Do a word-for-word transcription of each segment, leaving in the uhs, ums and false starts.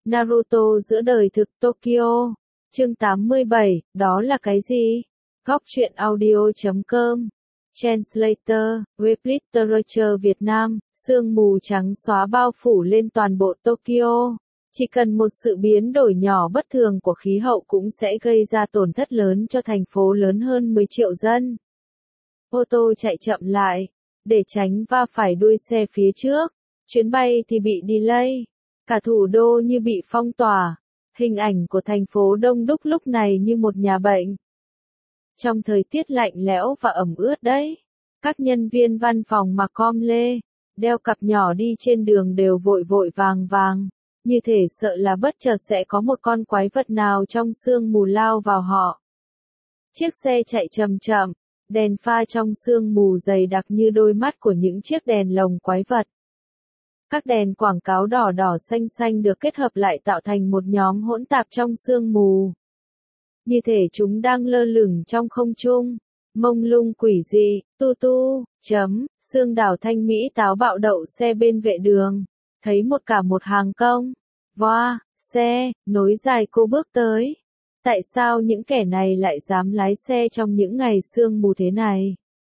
Naruto giữa đời thực Tokyo. Chương tám mươi bảy, đó là cái gì? Góc truyện audio chấm com. Translator, web literature Việt Nam, sương mù trắng xóa bao phủ lên toàn bộ Tokyo. Chỉ cần một sự biến đổi nhỏ bất thường của khí hậu cũng sẽ gây ra tổn thất lớn cho thành phố lớn hơn mười triệu dân. Ô tô chạy chậm lại, để tránh va phải đuôi xe phía trước. Chuyến bay thì bị delay. Cả thủ đô như bị phong tỏa. Hình ảnh của thành phố đông đúc lúc này như một nhà bệnh. Trong thời tiết lạnh lẽo và ẩm ướt đấy, các nhân viên văn phòng mặc com lê, đeo cặp nhỏ đi trên đường đều vội vội vàng vàng, như thể sợ là bất chợt sẽ có một con quái vật nào trong sương mù lao vào họ. Chiếc xe chạy chậm chậm, đèn pha trong sương mù dày đặc như đôi mắt của những chiếc đèn lồng quái vật. Các đèn quảng cáo đỏ đỏ xanh xanh được kết hợp lại tạo thành một nhóm hỗn tạp trong sương mù. Như thể chúng đang lơ lửng trong không trung, mông lung quỷ dị, tu tu, chấm, Sương Đào Thanh Mỹ táo bạo đậu xe bên vệ đường, thấy một cả một hàng công, voa, xe, nối dài cô bước tới. Tại sao những kẻ này lại dám lái xe trong những ngày sương mù thế này?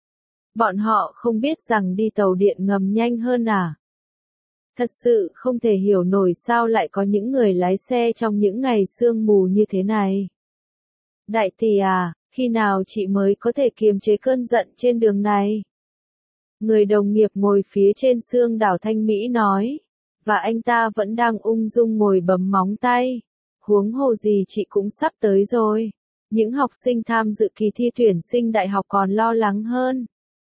Bọn họ không biết rằng đi tàu điện ngầm nhanh hơn à? Thật sự không thể hiểu nổi sao lại có những người lái xe trong những ngày sương mù như thế này. Đại tỷ à, khi nào chị mới có thể kiềm chế cơn giận trên đường này? Người đồng nghiệp ngồi phía trên Sương Đào Thanh Mỹ nói, và anh ta vẫn đang ung dung ngồi bấm móng tay. Huống hồ gì chị cũng sắp tới rồi. Những học sinh tham dự kỳ thi tuyển sinh đại học còn lo lắng hơn.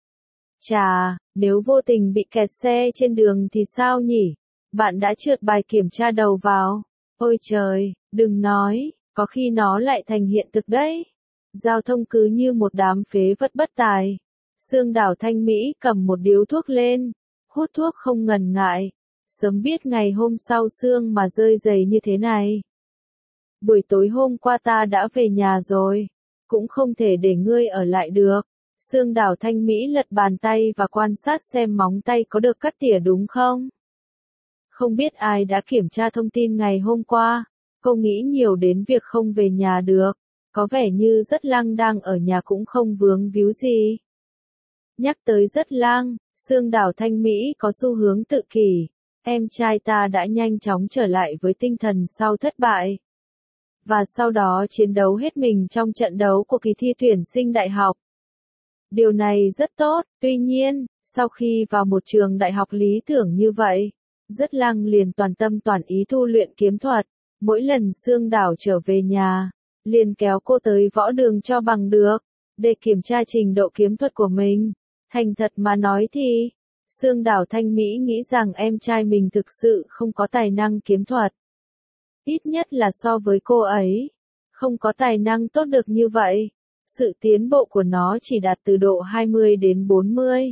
Chà, nếu vô tình bị kẹt xe trên đường thì sao nhỉ? Bạn đã trượt bài kiểm tra đầu vào. Ôi trời, đừng nói, có khi nó lại thành hiện thực đấy. Giao thông cứ như một đám phế vật bất tài. Sương Đào Thanh Mỹ cầm một điếu thuốc lên, hút thuốc không ngần ngại. Sớm biết ngày hôm sau sương mà rơi dày như thế này. Buổi tối hôm qua ta đã về nhà rồi, cũng không thể để ngươi ở lại được. Sương Đào Thanh Mỹ lật bàn tay và quan sát xem móng tay có được cắt tỉa đúng không. Không biết ai đã kiểm tra thông tin ngày hôm qua, cô nghĩ nhiều đến việc không về nhà được, có vẻ như Rất Lang đang ở nhà cũng không vướng víu gì. Nhắc tới Rất Lang, Sương Đào Thanh Mỹ có xu hướng tự kỷ, em trai ta đã nhanh chóng trở lại với tinh thần sau thất bại. Và sau đó chiến đấu hết mình trong trận đấu của kỳ thi tuyển sinh đại học. Điều này rất tốt, tuy nhiên, sau khi vào một trường đại học lý tưởng như vậy, Rất Lang liền toàn tâm toàn ý tu luyện kiếm thuật. Mỗi lần Sương Đào trở về nhà, liền kéo cô tới võ đường cho bằng được, để kiểm tra trình độ kiếm thuật của mình. Thành thật mà nói thì, Sương Đào Thanh Mỹ nghĩ rằng em trai mình thực sự không có tài năng kiếm thuật. Ít nhất là so với cô ấy, không có tài năng tốt được như vậy. Sự tiến bộ của nó chỉ đạt từ độ hai mươi đến bốn mươi.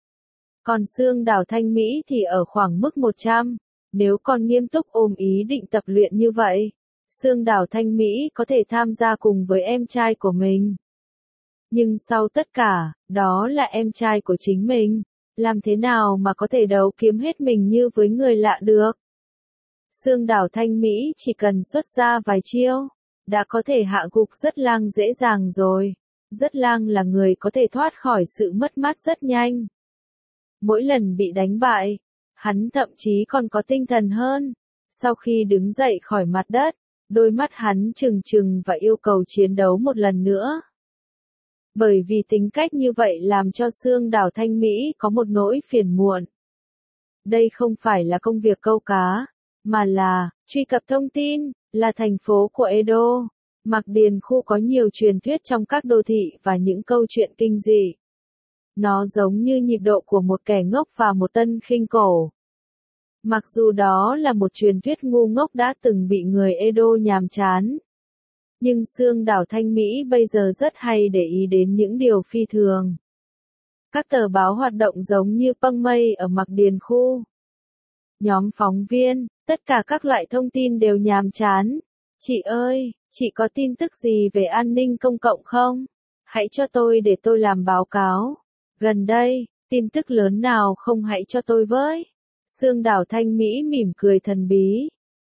Còn Sương Đào Thanh Mỹ thì ở khoảng mức một trăm. Nếu còn nghiêm túc ôm ý định tập luyện như vậy, Sương Đào Thanh Mỹ có thể tham gia cùng với em trai của mình. Nhưng sau tất cả, đó là em trai của chính mình. Làm thế nào mà có thể đấu kiếm hết mình như với người lạ được? Sương Đào Thanh Mỹ chỉ cần xuất ra vài chiêu, đã có thể hạ gục Rất Lang dễ dàng rồi. Rất Lang là người có thể thoát khỏi sự mất mát rất nhanh. Mỗi lần bị đánh bại, hắn thậm chí còn có tinh thần hơn. Sau khi đứng dậy khỏi mặt đất, đôi mắt hắn trừng trừng và yêu cầu chiến đấu một lần nữa. Bởi vì tính cách như vậy làm cho Sương Đào Thanh Mỹ có một nỗi phiền muộn. Đây không phải là công việc câu cá, mà là truy cập thông tin, là thành phố của Edo. Mạc Điền khu có nhiều truyền thuyết trong các đô thị và những câu chuyện kinh dị. Nó giống như nhịp độ của một kẻ ngốc và một tân khinh cổ. Mặc dù đó là một truyền thuyết ngu ngốc đã từng bị người Edo nhàm chán. Nhưng Sương Đào Thanh Mỹ bây giờ rất hay để ý đến những điều phi thường. Các tờ báo hoạt động giống như băng mây ở Mạc Điền khu. Nhóm phóng viên, tất cả các loại thông tin đều nhàm chán. Chị ơi, chị có tin tức gì về an ninh công cộng không? Hãy cho tôi để tôi làm báo cáo. Gần đây, tin tức lớn nào không hãy cho tôi với. Sương Đào Thanh Mỹ mỉm cười thần bí.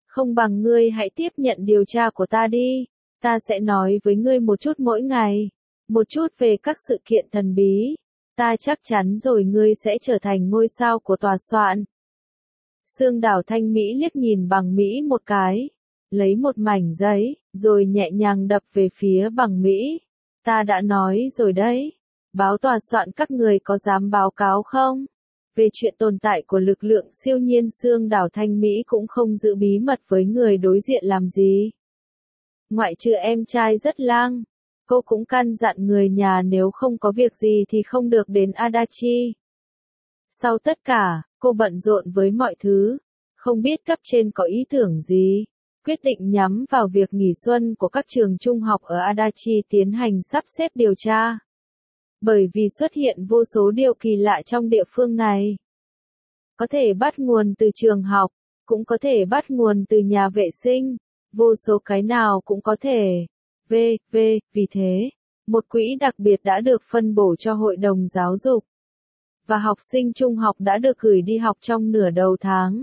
Không bằng ngươi hãy tiếp nhận điều tra của ta đi. Ta sẽ nói với ngươi một chút mỗi ngày. Một chút về các sự kiện thần bí. Ta chắc chắn rồi ngươi sẽ trở thành ngôi sao của tòa soạn. Sương Đảo Thanh Mỹ liếc nhìn Bằng Mỹ một cái. Lấy một mảnh giấy, rồi nhẹ nhàng đập về phía Bằng Mỹ. Ta đã nói rồi đấy. Báo tòa soạn các người có dám báo cáo không? Về chuyện tồn tại của lực lượng siêu nhiên, Sương Đảo Thanh Mỹ cũng không giữ bí mật với người đối diện làm gì. Ngoại trừ em trai rất lang, cô cũng căn dặn người nhà nếu không có việc gì thì không được đến Adachi. Sau tất cả, cô bận rộn với mọi thứ, không biết cấp trên có ý tưởng gì, quyết định nhắm vào việc nghỉ xuân của các trường trung học ở Adachi tiến hành sắp xếp điều tra. Bởi vì xuất hiện vô số điều kỳ lạ trong địa phương này. Có thể bắt nguồn từ trường học, cũng có thể bắt nguồn từ nhà vệ sinh, vô số cái nào cũng có thể. V, V, vì thế, một quỹ đặc biệt đã được phân bổ cho hội đồng giáo dục. Và học sinh trung học đã được gửi đi học trong nửa đầu tháng.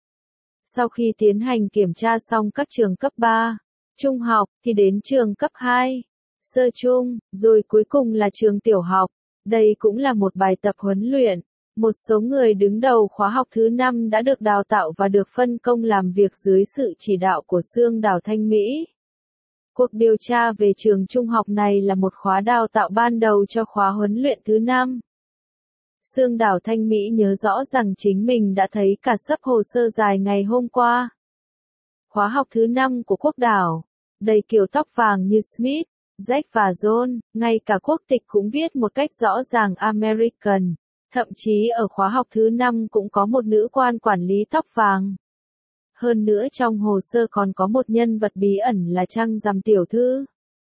Sau khi tiến hành kiểm tra xong các trường cấp ba, trung học, thì đến trường cấp hai, sơ trung, rồi cuối cùng là trường tiểu học. Đây cũng là một bài tập huấn luyện. Một số người đứng đầu khóa học thứ năm đã được đào tạo và được phân công làm việc dưới sự chỉ đạo của Sương Đảo Thanh Mỹ. Cuộc điều tra về trường trung học này là một khóa đào tạo ban đầu cho khóa huấn luyện thứ năm. Sương Đảo Thanh Mỹ nhớ rõ rằng chính mình đã thấy cả xấp hồ sơ dài ngày hôm qua. Khóa học thứ năm của quốc đảo, đầy kiểu tóc vàng như Smith, Jack và John, ngay cả quốc tịch cũng viết một cách rõ ràng American. Thậm chí ở khóa học thứ năm cũng có một nữ quan quản lý tóc vàng. Hơn nữa trong hồ sơ còn có một nhân vật bí ẩn là Trăng Rằm tiểu thư.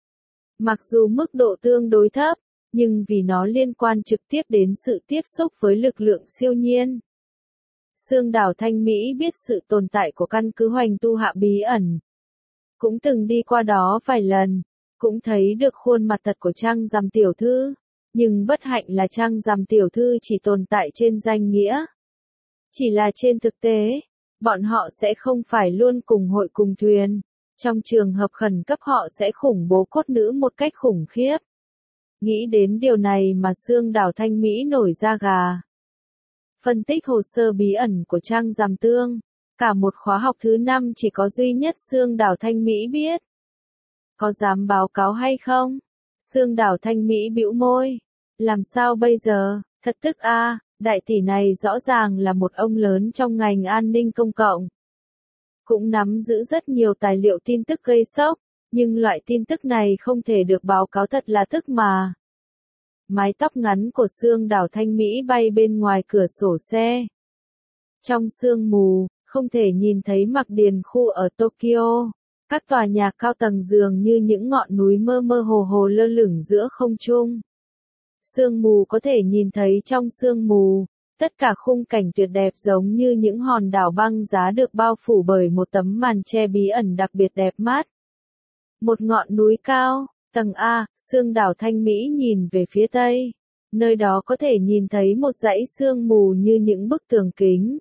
Mặc dù mức độ tương đối thấp, nhưng vì nó liên quan trực tiếp đến sự tiếp xúc với lực lượng siêu nhiên. Sương Đảo Thanh Mỹ biết sự tồn tại của căn cứ Hoành Tu Hạ bí ẩn. Cũng từng đi qua đó vài lần, cũng thấy được khuôn mặt thật của Trăng Rằm tiểu thư. Nhưng bất hạnh là Trăng Rằm tiểu thư chỉ tồn tại trên danh nghĩa. Chỉ là trên thực tế, bọn họ sẽ không phải luôn cùng hội cùng thuyền. Trong trường hợp khẩn cấp họ sẽ khủng bố cốt nữ một cách khủng khiếp. Nghĩ đến điều này mà Sương Đảo Thanh Mỹ nổi da gà. Phân tích hồ sơ bí ẩn của Trăng Rằm Tương. Cả một khóa học thứ năm chỉ có duy nhất Sương Đảo Thanh Mỹ biết. Có dám báo cáo hay không? Sương Đảo Thanh Mỹ bĩu môi. Làm sao bây giờ? Thật tức a, à, đại tỷ này rõ ràng là một ông lớn trong ngành an ninh công cộng. Cũng nắm giữ rất nhiều tài liệu tin tức gây sốc, nhưng loại tin tức này không thể được báo cáo thật là tức mà. Mái tóc ngắn của Sương Đảo Thanh Mỹ bay bên ngoài cửa sổ xe. Trong sương mù, không thể nhìn thấy Mạc Điền khu ở Tokyo. Các tòa nhà cao tầng dường như những ngọn núi mơ mơ hồ hồ lơ lửng giữa không trung. Sương mù có thể nhìn thấy trong sương mù, tất cả khung cảnh tuyệt đẹp giống như những hòn đảo băng giá được bao phủ bởi một tấm màn che bí ẩn đặc biệt đẹp mắt. Một ngọn núi cao, tầng A, Sương Đảo Thanh Mỹ nhìn về phía tây. Nơi đó có thể nhìn thấy một dãy sương mù như những bức tường kính.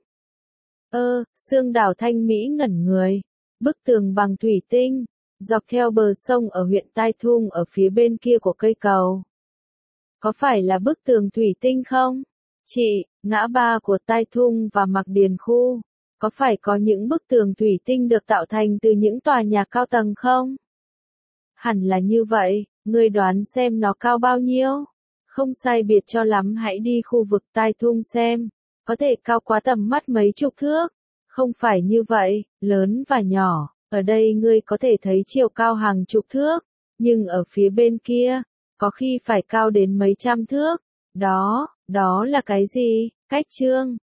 Ơ, Sương Đảo Thanh Mỹ ngẩn người. Bức tường bằng thủy tinh, dọc theo bờ sông ở huyện Tai Thung ở phía bên kia của cây cầu. Có phải là bức tường thủy tinh không? Chị, ngã ba của Tai Thung và Mạc Điền khu, có phải có những bức tường thủy tinh được tạo thành từ những tòa nhà cao tầng không? Hẳn là như vậy, ngươi đoán xem nó cao bao nhiêu? Không sai biệt cho lắm, hãy đi khu vực Tai Thung xem, có thể cao quá tầm mắt mấy chục thước. Không phải như vậy, lớn và nhỏ, ở đây ngươi có thể thấy chiều cao hàng chục thước, nhưng ở phía bên kia, có khi phải cao đến mấy trăm thước. Đó, đó là cái gì? Cách chương.